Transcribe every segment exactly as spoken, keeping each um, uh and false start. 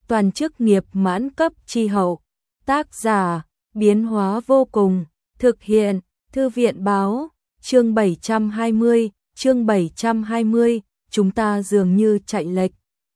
toàn chức nghiệp mãn cấp chi hậu. Tác giả, biến hóa vô cùng, thực hiện, Thư viện báo, chương bảy trăm hai mươi, chương bảy trăm hai mươi, chúng ta dường như chạy lệch.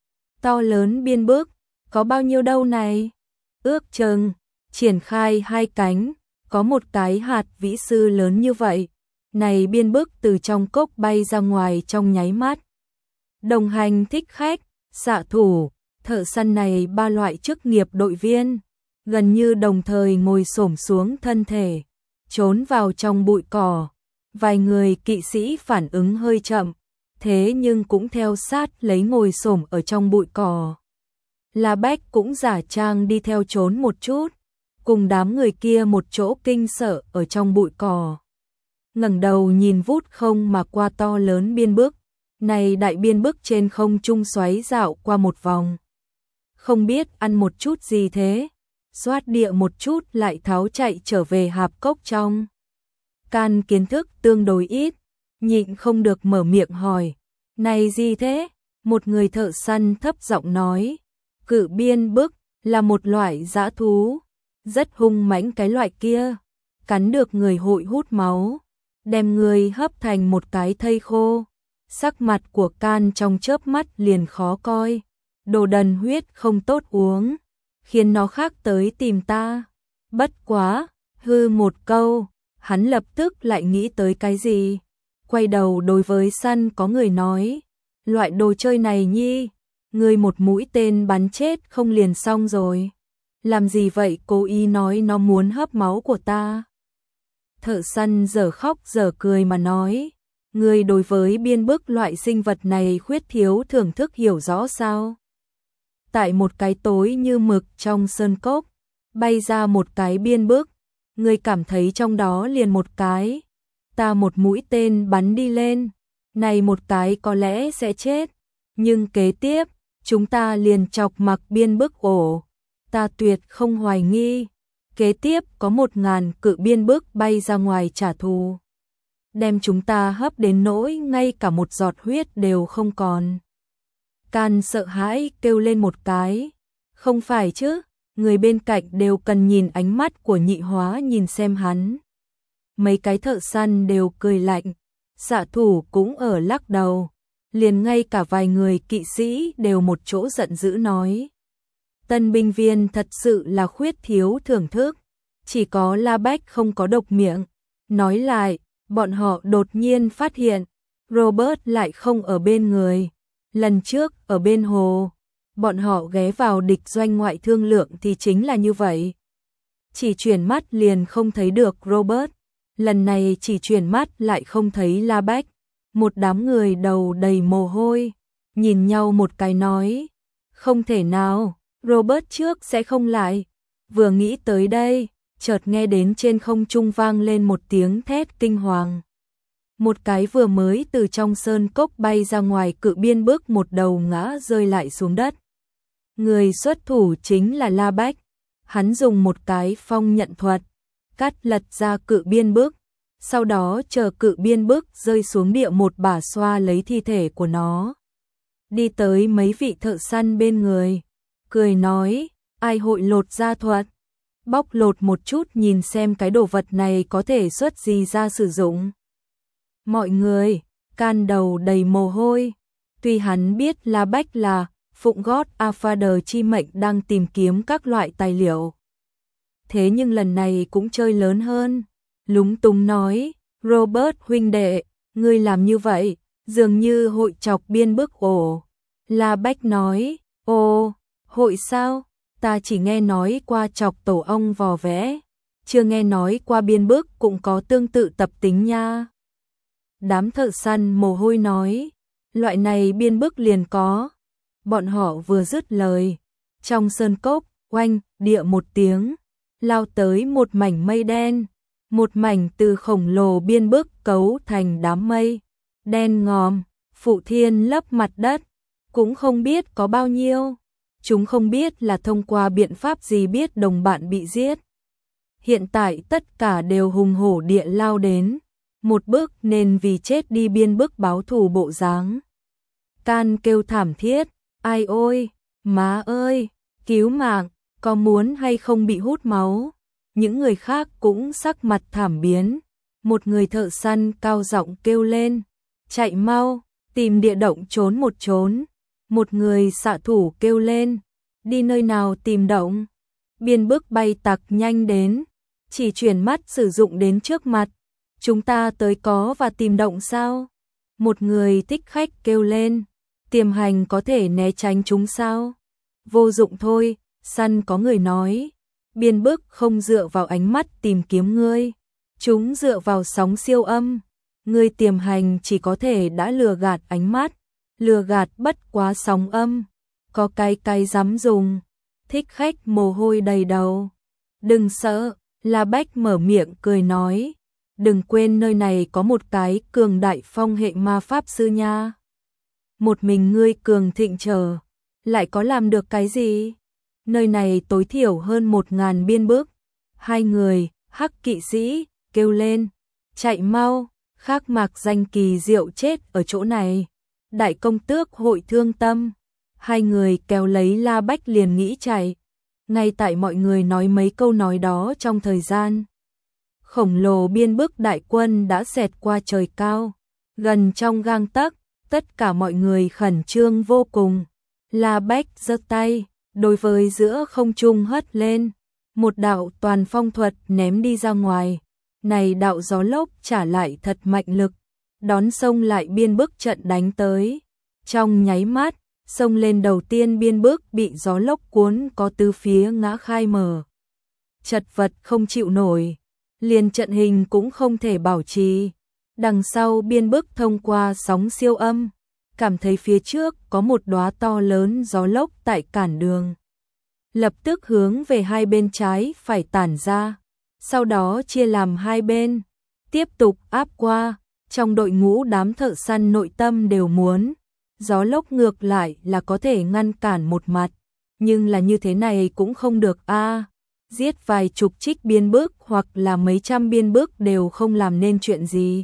To lớn biên bức, có bao nhiêu đâu này? Ước chừng, triển khai hai cánh, có một cái hạt vĩ sư lớn như vậy. Này biên bức từ trong cốc bay ra ngoài trong nháy mắt. Đồng hành thích khách, xạ thủ, thợ săn này ba loại chức nghiệp đội viên, gần như đồng thời ngồi xổm xuống thân thể, trốn vào trong bụi cỏ. Vài người kỵ sĩ phản ứng hơi chậm, thế nhưng cũng theo sát lấy ngồi xổm ở trong bụi cỏ. La Bách cũng giả trang đi theo trốn một chút, cùng đám người kia một chỗ kinh sợ ở trong bụi cỏ. Ngẩng đầu nhìn vút không mà qua to lớn biên bức, này đại biên bức trên không trung xoáy dạo qua một vòng. Không biết ăn một chút gì thế, xoát địa một chút lại tháo chạy trở về hạp cốc trong. Can kiến thức tương đối ít, nhịn không được mở miệng hỏi, này gì thế? Một người thợ săn thấp giọng nói, cự biên bức là một loại dã thú, rất hung mãnh cái loại kia, cắn được người hội hút máu, đem người hấp thành một cái thây khô. Sắc mặt của Can trong chớp mắt liền khó coi, đồ đần huyết không tốt uống, khiến nó khác tới tìm ta. Bất quá, hư một câu, hắn lập tức lại nghĩ tới cái gì, quay đầu đối với săn có người nói, loại đồ chơi này nhi, người một mũi tên bắn chết không liền xong rồi, làm gì vậy cố ý nói nó muốn hấp máu của ta. Thợ săn giờ khóc giờ cười mà nói, người đối với biên bức loại sinh vật này khuyết thiếu thưởng thức hiểu rõ sao? Tại một cái tối như mực trong sơn cốc, bay ra một cái biên bức, người cảm thấy trong đó liền một cái, ta một mũi tên bắn đi lên, này một cái có lẽ sẽ chết, nhưng kế tiếp, chúng ta liền chọc mặc biên bức ổ, ta tuyệt không hoài nghi, kế tiếp có một ngàn cự biên bức bay ra ngoài trả thù, đem chúng ta hấp đến nỗi ngay cả một giọt huyết đều không còn. Can sợ hãi kêu lên một cái, không phải chứ, người bên cạnh đều cần nhìn ánh mắt của nhị hóa nhìn xem hắn. Mấy cái thợ săn đều cười lạnh, xạ thủ cũng ở lắc đầu, liền ngay cả vài người kỵ sĩ đều một chỗ giận dữ nói. Tân binh viên thật sự là khuyết thiếu thưởng thức, chỉ có La Bách không có độc miệng. Nói lại, bọn họ đột nhiên phát hiện, Robert lại không ở bên người. Lần trước ở bên hồ, bọn họ ghé vào địch doanh ngoại thương lượng thì chính là như vậy. Chỉ chuyển mắt liền không thấy được Robert, lần này chỉ chuyển mắt lại không thấy La Bách. Một đám người đầu đầy mồ hôi, nhìn nhau một cái nói, không thể nào, Robert trước sẽ không lại. Vừa nghĩ tới đây, chợt nghe đến trên không trung vang lên một tiếng thét kinh hoàng. Một cái vừa mới từ trong sơn cốc bay ra ngoài cự biên bức một đầu ngã rơi lại xuống đất. Người xuất thủ chính là La Bách, hắn dùng một cái phong nhận thuật, cắt lật ra cự biên bức, sau đó chờ cự biên bức rơi xuống địa một bả xoa lấy thi thể của nó. Đi tới mấy vị thợ săn bên người, cười nói, ai hội lột da thuật, bóc lột một chút nhìn xem cái đồ vật này có thể xuất gì ra sử dụng. Mọi người, Can đầu đầy mồ hôi, tuy hắn biết La Bách là phụng gót Alphader chi mệnh đang tìm kiếm các loại tài liệu. Thế nhưng lần này cũng chơi lớn hơn, lúng túng nói, Robert huynh đệ, ngươi làm như vậy, dường như hội chọc biên bức ổ. La Bách nói, ồ, hội sao, ta chỉ nghe nói qua chọc tổ ong vò vẽ, chưa nghe nói qua biên bức cũng có tương tự tập tính nha. Đám thợ săn mồ hôi nói, loại này biên bức liền có. Bọn họ vừa dứt lời, trong sơn cốc, oanh, địa một tiếng, lao tới một mảnh mây đen, một mảnh từ khổng lồ biên bức cấu thành đám mây, đen ngòm, phụ thiên lấp mặt đất, cũng không biết có bao nhiêu, chúng không biết là thông qua biện pháp gì biết đồng bạn bị giết. Hiện tại tất cả đều hùng hổ địa lao đến, một bước nên vì chết đi biên bức báo thù bộ dáng. Can kêu thảm thiết, ai ôi, má ơi, cứu mạng, có muốn hay không bị hút máu. Những người khác cũng sắc mặt thảm biến. Một người thợ săn cao giọng kêu lên, chạy mau, tìm địa động trốn một trốn. Một người xạ thủ kêu lên, đi nơi nào tìm động. Biên bức bay tặc nhanh đến, chỉ chuyển mắt sử dụng đến trước mặt. Chúng ta tới có và tìm động sao? Một người thích khách kêu lên, tiềm hành có thể né tránh chúng sao? Vô dụng thôi, săn có người nói. Biên bức không dựa vào ánh mắt tìm kiếm ngươi, chúng dựa vào sóng siêu âm. Ngươi tiềm hành chỉ có thể đã lừa gạt ánh mắt, lừa gạt bất quá sóng âm. Có cái cái dám dùng. Thích khách mồ hôi đầy đầu. Đừng sợ, La Bách mở miệng cười nói. Đừng quên nơi này có một cái cường đại phong hệ ma pháp sư nha. Một mình ngươi cường thịnh trở, lại có làm được cái gì? Nơi này tối thiểu hơn một ngàn biên bức. Hai người, hắc kỵ sĩ, kêu lên. Chạy mau, khác mạc danh kỳ diệu chết ở chỗ này. Đại công tước hội thương tâm. Hai người kéo lấy La Bách liền nghĩ chạy. Ngay tại mọi người nói mấy câu nói đó trong thời gian. Khổng lồ biên bức đại quân đã xẹt qua trời cao. Gần trong gang tấc, tất cả mọi người khẩn trương vô cùng. La Bách giơ tay, đối với giữa không trung hất lên. Một đạo toàn phong thuật ném đi ra ngoài. Này đạo gió lốc trả lại thật mạnh lực. Đón sông lại biên bức trận đánh tới. Trong nháy mắt, sông lên đầu tiên biên bức bị gió lốc cuốn có tứ phía ngã khai mở. Chật vật không chịu nổi. Liền trận hình cũng không thể bảo trì. Đằng sau biên bức thông qua sóng siêu âm, cảm thấy phía trước có một đóa to lớn gió lốc tại cản đường. Lập tức hướng về hai bên trái phải tản ra, sau đó chia làm hai bên, tiếp tục áp qua. Trong đội ngũ đám thợ săn nội tâm đều muốn, gió lốc ngược lại là có thể ngăn cản một mặt, nhưng là như thế này cũng không được a. À, giết vài chục trích biên bức hoặc là mấy trăm biên bức đều không làm nên chuyện gì.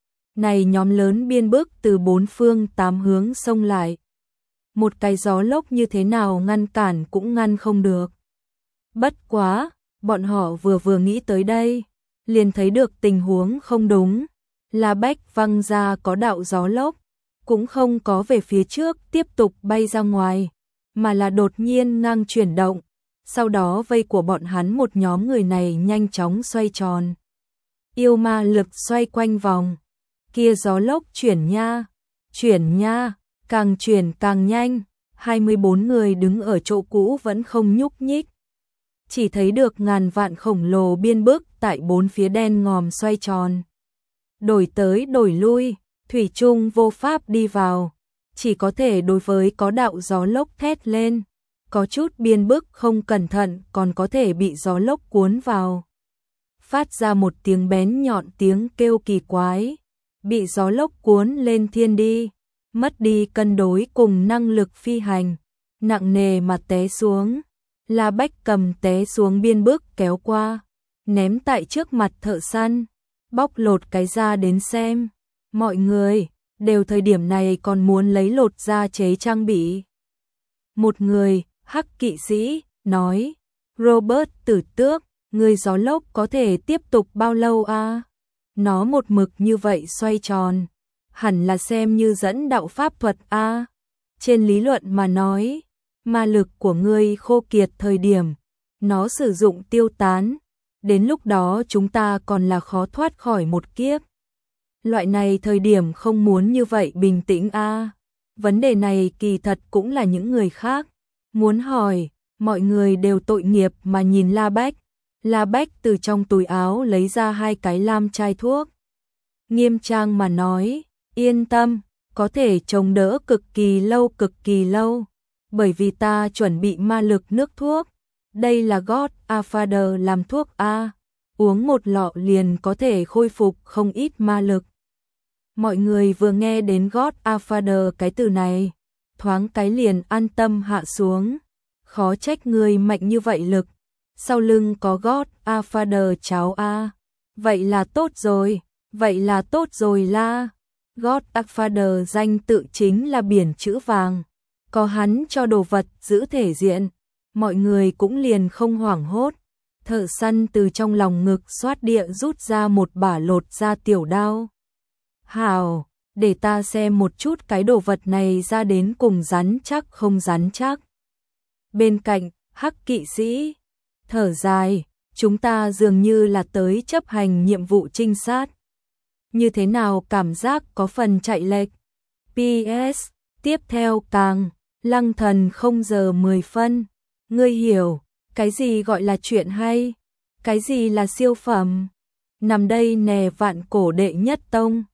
Này nhóm lớn biên bức từ bốn phương tám hướng xông lại. Một cái gió lốc như thế nào ngăn cản cũng ngăn không được. Bất quá, bọn họ vừa vừa nghĩ tới đây, liền thấy được tình huống không đúng. La Bách văng ra có đạo gió lốc, cũng không có về phía trước tiếp tục bay ra ngoài, mà là đột nhiên ngang chuyển động. Sau đó vây của bọn hắn một nhóm người này nhanh chóng xoay tròn. Yêu ma lực xoay quanh vòng. Kia gió lốc chuyển nha, chuyển nha, càng chuyển càng nhanh. hai mươi bốn người đứng ở chỗ cũ vẫn không nhúc nhích. Chỉ thấy được ngàn vạn khổng lồ biên bức tại bốn phía đen ngòm xoay tròn. Đổi tới đổi lui, thủy chung vô pháp đi vào. Chỉ có thể đối với có đạo gió lốc thét lên. Có chút biên bức không cẩn thận còn có thể bị gió lốc cuốn vào. Phát ra một tiếng bén nhọn tiếng kêu kỳ quái. Bị gió lốc cuốn lên thiên đi. Mất đi cân đối cùng năng lực phi hành. Nặng nề mà té xuống. La Bách cầm té xuống biên bức kéo qua. Ném tại trước mặt thợ săn. Bóc lột cái da đến xem. Mọi người đều thời điểm này còn muốn lấy lột da chế trang bị. Một người, hắc kỵ sĩ, nói. Robert Tử Tước, người gió lốc có thể tiếp tục bao lâu a? À? Nó một mực như vậy xoay tròn. Hẳn là xem như dẫn đạo pháp thuật a. À? Trên lý luận mà nói, ma lực của ngươi khô kiệt thời điểm, nó sử dụng tiêu tán. Đến lúc đó chúng ta còn là khó thoát khỏi một kiếp. Loại này thời điểm không muốn như vậy bình tĩnh a. À? Vấn đề này kỳ thật cũng là những người khác muốn hỏi. Mọi người đều tội nghiệp mà nhìn La Bách. La Bách từ trong túi áo lấy ra hai cái lam chai thuốc. Nghiêm trang mà nói, yên tâm, có thể chống đỡ cực kỳ lâu cực kỳ lâu. Bởi vì ta chuẩn bị ma lực nước thuốc. Đây là God Father làm thuốc A. Uống một lọ liền có thể khôi phục không ít ma lực. Mọi người vừa nghe đến God Father cái từ này, thoáng cái liền an tâm hạ xuống. Khó trách người mạnh như vậy lực. Sau lưng có God Father cháu A. Vậy là tốt rồi, vậy là tốt rồi la. God Father danh tự chính là biển chữ vàng. Có hắn cho đồ vật giữ thể diện. mọi người cũng liền không hoảng hốt. Thợ săn từ trong lòng ngực xoát địa rút ra một bả lột ra tiểu đao. Hào, để ta xem một chút cái đồ vật này ra đến cùng rắn chắc không rắn chắc. Bên cạnh, Hắc kỵ sĩ thở dài, chúng ta dường như là tới chấp hành nhiệm vụ trinh sát. Như thế nào cảm giác có phần chạy lệch. pê ét, tiếp theo càng, Lăng Thần không giờ mười phân. Ngươi hiểu, cái gì gọi là chuyện hay? Cái gì là siêu phẩm? Nằm đây nè vạn cổ đệ nhất tông.